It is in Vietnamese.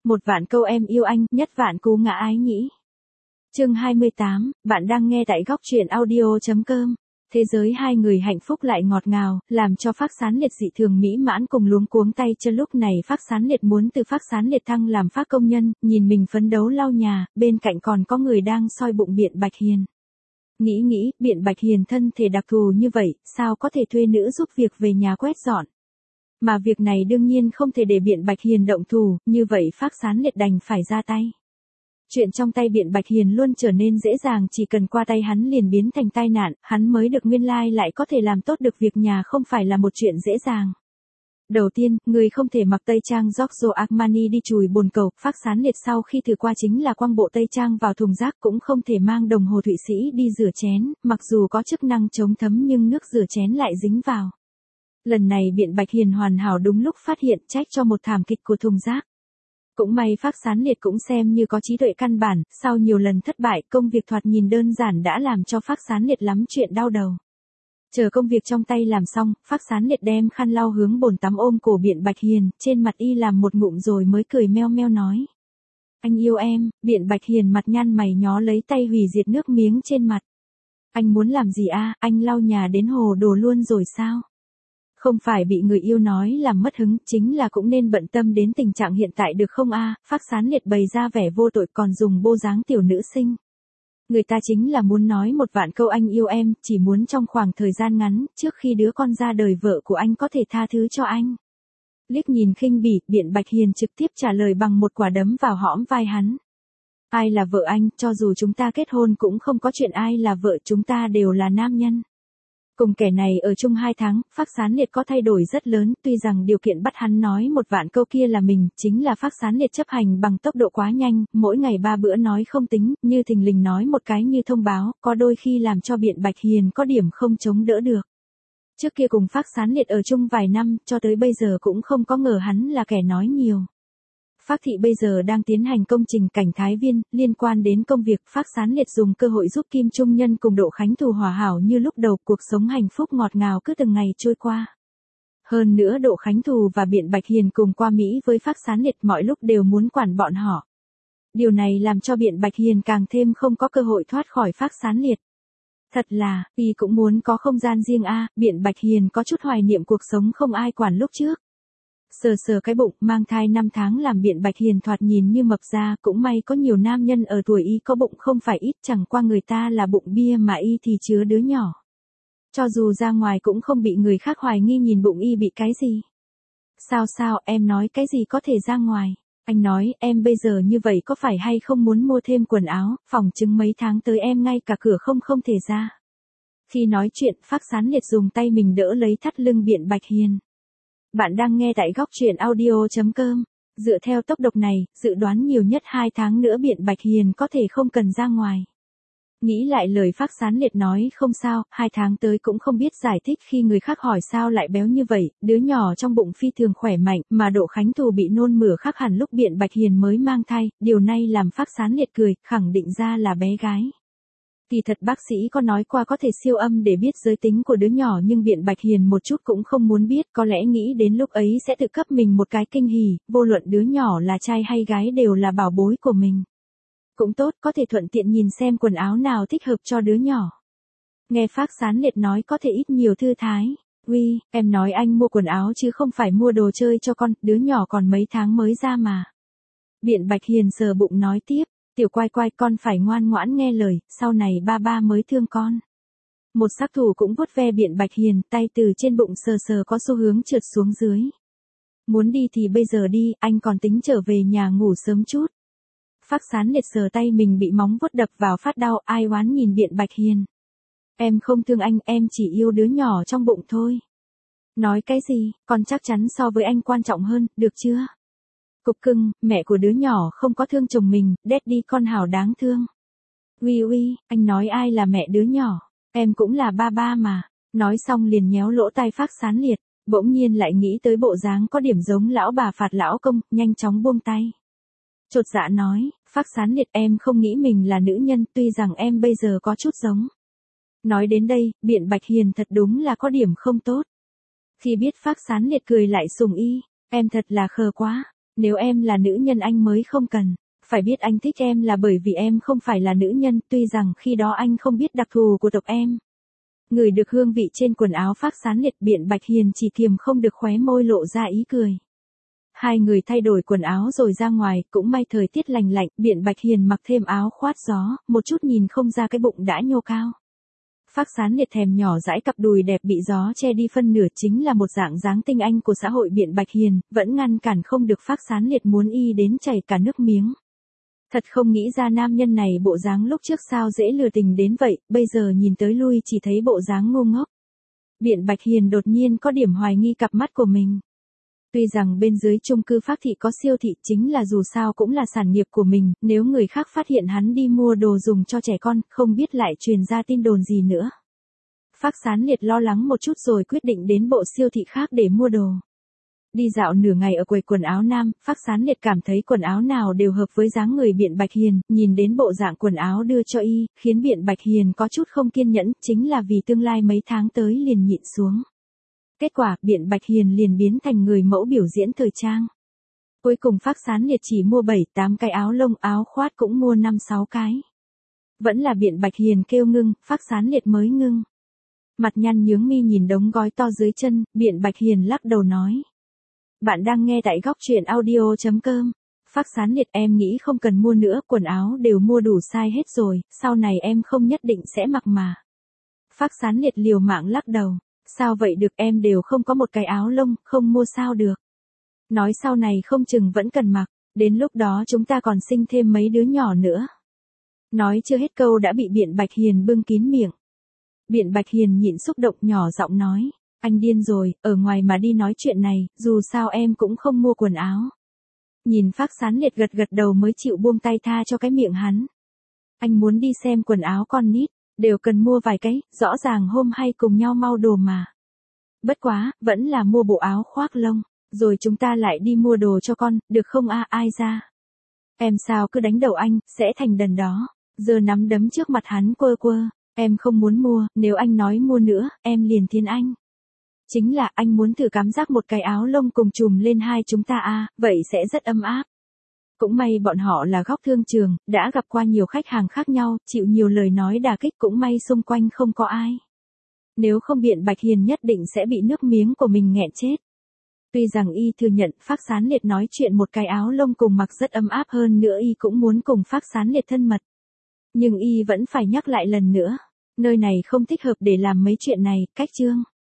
Một vạn câu em yêu anh, nhất vạn cú ngã ái nhĩ. Chương 28, bạn đang nghe tại góc truyện audio.com. Thế giới hai người hạnh phúc lại ngọt ngào, làm cho Phác Sán Liệt dị thường mỹ mãn cùng luống cuống tay chân. Lúc này Phác Sán Liệt muốn từ Phác Sán Liệt thăng làm Phác công nhân, nhìn mình phấn đấu lau nhà, bên cạnh còn có người đang soi bụng Biện Bạch Hiền. Nghĩ, Biện Bạch Hiền thân thể đặc thù như vậy, sao có thể thuê nữ giúp việc về nhà quét dọn. Mà việc này đương nhiên không thể để Biện Bạch Hiền động thủ, như vậy Phác Sán Liệt đành phải ra tay. Chuyện trong tay Biện Bạch Hiền luôn trở nên dễ dàng, chỉ cần qua tay hắn liền biến thành tai nạn, hắn mới được nguyên lai lại có thể làm tốt được việc nhà không phải là một chuyện dễ dàng. Đầu tiên, người không thể mặc tây trang Giorgio Armani đi chùi bồn cầu. Phác Sán Liệt sau khi thử qua chính là quăng bộ tây trang vào thùng rác, cũng không thể mang đồng hồ Thụy Sĩ đi rửa chén, mặc dù có chức năng chống thấm nhưng nước rửa chén lại dính vào. Lần này Biện Bạch Hiền hoàn hảo đúng lúc phát hiện, trách cho một thảm kịch của thùng rác. Cũng may Phác Sán Liệt cũng xem như có trí tuệ căn bản, sau nhiều lần thất bại, công việc thoạt nhìn đơn giản đã làm cho Phác Sán Liệt lắm chuyện đau đầu. Chờ công việc trong tay làm xong, Phác Sán Liệt đem khăn lau hướng bồn tắm ôm cổ Biện Bạch Hiền, trên mặt y làm một ngụm rồi mới cười meo meo nói. Anh yêu em. Biện Bạch Hiền mặt nhăn mày nhó lấy tay hủy diệt nước miếng trên mặt. Anh muốn làm gì a? Anh lau nhà đến hồ đồ luôn rồi sao? Không phải bị người yêu nói làm mất hứng, chính là cũng nên bận tâm đến tình trạng hiện tại được không a? Phác Sán Liệt bày ra vẻ vô tội còn dùng bộ dáng tiểu nữ sinh. Người ta chính là muốn nói một vạn câu anh yêu em, chỉ muốn trong khoảng thời gian ngắn, trước khi đứa con ra đời vợ của anh có thể tha thứ cho anh. Liếc nhìn khinh bỉ, Biện Bạch Hiền trực tiếp trả lời bằng một quả đấm vào hõm vai hắn. Ai là vợ anh, cho dù chúng ta kết hôn cũng không có chuyện ai là vợ, chúng ta đều là nam nhân. Cùng kẻ này ở chung 2 tháng, Phác Sán Liệt có thay đổi rất lớn, tuy rằng điều kiện bắt hắn nói một vạn câu kia là mình, chính là Phác Sán Liệt chấp hành bằng tốc độ quá nhanh, mỗi ngày 3 bữa nói không tính, như thình lình nói một cái như thông báo, có đôi khi làm cho Biện Bạch Hiền có điểm không chống đỡ được. Trước kia cùng Phác Sán Liệt ở chung vài năm, cho tới bây giờ cũng không có ngờ hắn là kẻ nói nhiều. Phác thị bây giờ đang tiến hành công trình cảnh thái viên, liên quan đến công việc, Phác Sán Liệt dùng cơ hội giúp Kim Trung Nhân cùng Độ Khánh Thù hòa hảo như lúc đầu, cuộc sống hạnh phúc ngọt ngào cứ từng ngày trôi qua. Hơn nữa Độ Khánh Thù và Biện Bạch Hiền cùng qua Mỹ với Phác Sán Liệt, mọi lúc đều muốn quản bọn họ. Điều này làm cho Biện Bạch Hiền càng thêm không có cơ hội thoát khỏi Phác Sán Liệt. Thật là, y cũng muốn có không gian riêng a. Biện Bạch Hiền có chút hoài niệm cuộc sống không ai quản lúc trước. Sờ cái bụng, mang thai 5 tháng làm Biện Bạch Hiền thoạt nhìn như mập ra, cũng may có nhiều nam nhân ở tuổi y có bụng không phải ít, chẳng qua người ta là bụng bia mà y thì chứa đứa nhỏ. Cho dù ra ngoài cũng không bị người khác hoài nghi nhìn bụng y bị cái gì. Sao, em nói cái gì có thể ra ngoài? Anh nói, em bây giờ như vậy có phải hay không muốn mua thêm quần áo, phỏng chứng mấy tháng tới em ngay cả cửa không thể ra. Khi nói chuyện, Phác Sán Liệt dùng tay mình đỡ lấy thắt lưng Biện Bạch Hiền. Bạn đang nghe tại góc truyện audio.com. Dựa theo tốc độ này, dự đoán nhiều nhất 2 tháng nữa Biện Bạch Hiền có thể không cần ra ngoài. Nghĩ lại lời Phác Sán Liệt nói không sao, 2 tháng tới cũng không biết giải thích khi người khác hỏi sao lại béo như vậy, đứa nhỏ trong bụng phi thường khỏe mạnh, mà Độ Khánh Thù bị nôn mửa khác hẳn lúc Biện Bạch Hiền mới mang thai, điều này làm Phác Sán Liệt cười, khẳng định ra là bé gái. Kỳ thật bác sĩ có nói qua có thể siêu âm để biết giới tính của đứa nhỏ nhưng Biện Bạch Hiền một chút cũng không muốn biết, có lẽ nghĩ đến lúc ấy sẽ tự cấp mình một cái kinh hỉ, vô luận đứa nhỏ là trai hay gái đều là bảo bối của mình. Cũng tốt, có thể thuận tiện nhìn xem quần áo nào thích hợp cho đứa nhỏ. Nghe Phác Sán Liệt nói có thể ít nhiều thư thái. Uy, em nói anh mua quần áo chứ không phải mua đồ chơi cho con, đứa nhỏ còn mấy tháng mới ra mà. Biện Bạch Hiền sờ bụng nói tiếp. Tiểu quai con phải ngoan ngoãn nghe lời, sau này ba mới thương con. Một sắc thủ cũng vuốt ve Biện Bạch Hiền, tay từ trên bụng sờ có xu hướng trượt xuống dưới. Muốn đi thì bây giờ đi, anh còn tính trở về nhà ngủ sớm chút. Phác Sán Liệt sờ tay mình bị móng vuốt đập vào phát đau, ai oán nhìn Biện Bạch Hiền. Em không thương anh, em chỉ yêu đứa nhỏ trong bụng thôi. Nói cái gì, con chắc chắn so với anh quan trọng hơn, được chưa? Cục cưng, mẹ của đứa nhỏ không có thương chồng mình, daddy con hảo đáng thương. Uy, anh nói ai là mẹ đứa nhỏ, em cũng là ba mà. Nói xong liền nhéo lỗ tai Phác Sán Liệt, bỗng nhiên lại nghĩ tới bộ dáng có điểm giống lão bà phạt lão công, nhanh chóng buông tay. Chột dạ nói, Phác Sán Liệt em không nghĩ mình là nữ nhân, tuy rằng em bây giờ có chút giống. Nói đến đây, Biện Bạch Hiền thật đúng là có điểm không tốt. Khi biết Phác Sán Liệt cười lại sùng y, em thật là khờ quá. Nếu em là nữ nhân anh mới không cần. Phải biết anh thích em là bởi vì em không phải là nữ nhân, tuy rằng khi đó anh không biết đặc thù của tộc em. Ngửi được hương vị trên quần áo Phác Sán Liệt, Biện Bạch Hiền chỉ kiềm không được khóe môi lộ ra ý cười. Hai người thay đổi quần áo rồi ra ngoài, cũng may thời tiết lành lạnh, Biện Bạch Hiền mặc thêm áo khoát gió, một chút nhìn không ra cái bụng đã nhô cao. Phác Sán Liệt thèm nhỏ dãi cặp đùi đẹp bị gió che đi phân nửa, chính là một dạng dáng tinh anh của xã hội. Biện Bạch Hiền vẫn ngăn cản không được Phác Sán Liệt muốn y đến chảy cả nước miếng. Thật không nghĩ ra nam nhân này bộ dáng lúc trước sao dễ lừa tình đến vậy, bây giờ nhìn tới lui chỉ thấy bộ dáng ngu ngốc. Biện Bạch Hiền đột nhiên có điểm hoài nghi cặp mắt của mình. Tuy rằng bên dưới chung cư Phác thị có siêu thị, chính là dù sao cũng là sản nghiệp của mình, nếu người khác phát hiện hắn đi mua đồ dùng cho trẻ con, không biết lại truyền ra tin đồn gì nữa. Phác Sán Liệt lo lắng một chút rồi quyết định đến bộ siêu thị khác để mua đồ. Đi dạo nửa ngày ở quầy quần áo nam, Phác Sán Liệt cảm thấy quần áo nào đều hợp với dáng người Biện Bạch Hiền, nhìn đến bộ dạng quần áo đưa cho y, khiến Biện Bạch Hiền có chút không kiên nhẫn, chính là vì tương lai mấy tháng tới liền nhịn xuống. Kết quả, Biện Bạch Hiền liền biến thành người mẫu biểu diễn thời trang. Cuối cùng Phác Sán Liệt chỉ mua 7-8 cái áo lông, áo khoát cũng mua 5-6 cái. Vẫn là Biện Bạch Hiền kêu ngưng, Phác Sán Liệt mới ngưng. Mặt nhăn nhướng mi nhìn đống gói to dưới chân, Biện Bạch Hiền lắc đầu nói. Bạn đang nghe tại góc truyện audio.com. Phác Sán Liệt, em nghĩ không cần mua nữa, quần áo đều mua đủ size hết rồi, sau này em không nhất định sẽ mặc mà. Phác Sán Liệt liều mạng lắc đầu. Sao vậy được, em đều không có một cái áo lông, không mua sao được. Nói sau này không chừng vẫn cần mặc, đến lúc đó chúng ta còn sinh thêm mấy đứa nhỏ nữa. Nói chưa hết câu đã bị Biện Bạch Hiền bưng kín miệng. Biện Bạch Hiền nhịn xúc động nhỏ giọng nói, anh điên rồi, ở ngoài mà đi nói chuyện này, dù sao em cũng không mua quần áo. Nhìn Phác Sán Liệt gật gật đầu mới chịu buông tay tha cho cái miệng hắn. Anh muốn đi xem quần áo con nít, đều cần mua vài cái, rõ ràng hôm hay cùng nhau mau đồ mà. Bất quá, vẫn là mua bộ áo khoác lông, rồi chúng ta lại đi mua đồ cho con, được không a? Ai ra? Em sao cứ đánh đầu anh, sẽ thành đần đó. Giờ nắm đấm trước mặt hắn quơ quơ, em không muốn mua, nếu anh nói mua nữa, em liền thiên anh. Chính là anh muốn thử cảm giác một cái áo lông cùng chùm lên hai chúng ta a, vậy sẽ rất ấm áp. Cũng may bọn họ là góc thương trường, đã gặp qua nhiều khách hàng khác nhau, chịu nhiều lời nói đả kích, cũng may xung quanh không có ai. Nếu không Biện Bạch Hiền nhất định sẽ bị nước miếng của mình nghẹn chết. Tuy rằng y thừa nhận Phác Sán Liệt nói chuyện một cái áo lông cùng mặc rất ấm áp, hơn nữa y cũng muốn cùng Phác Sán Liệt thân mật. Nhưng y vẫn phải nhắc lại lần nữa, nơi này không thích hợp để làm mấy chuyện này, cách chương.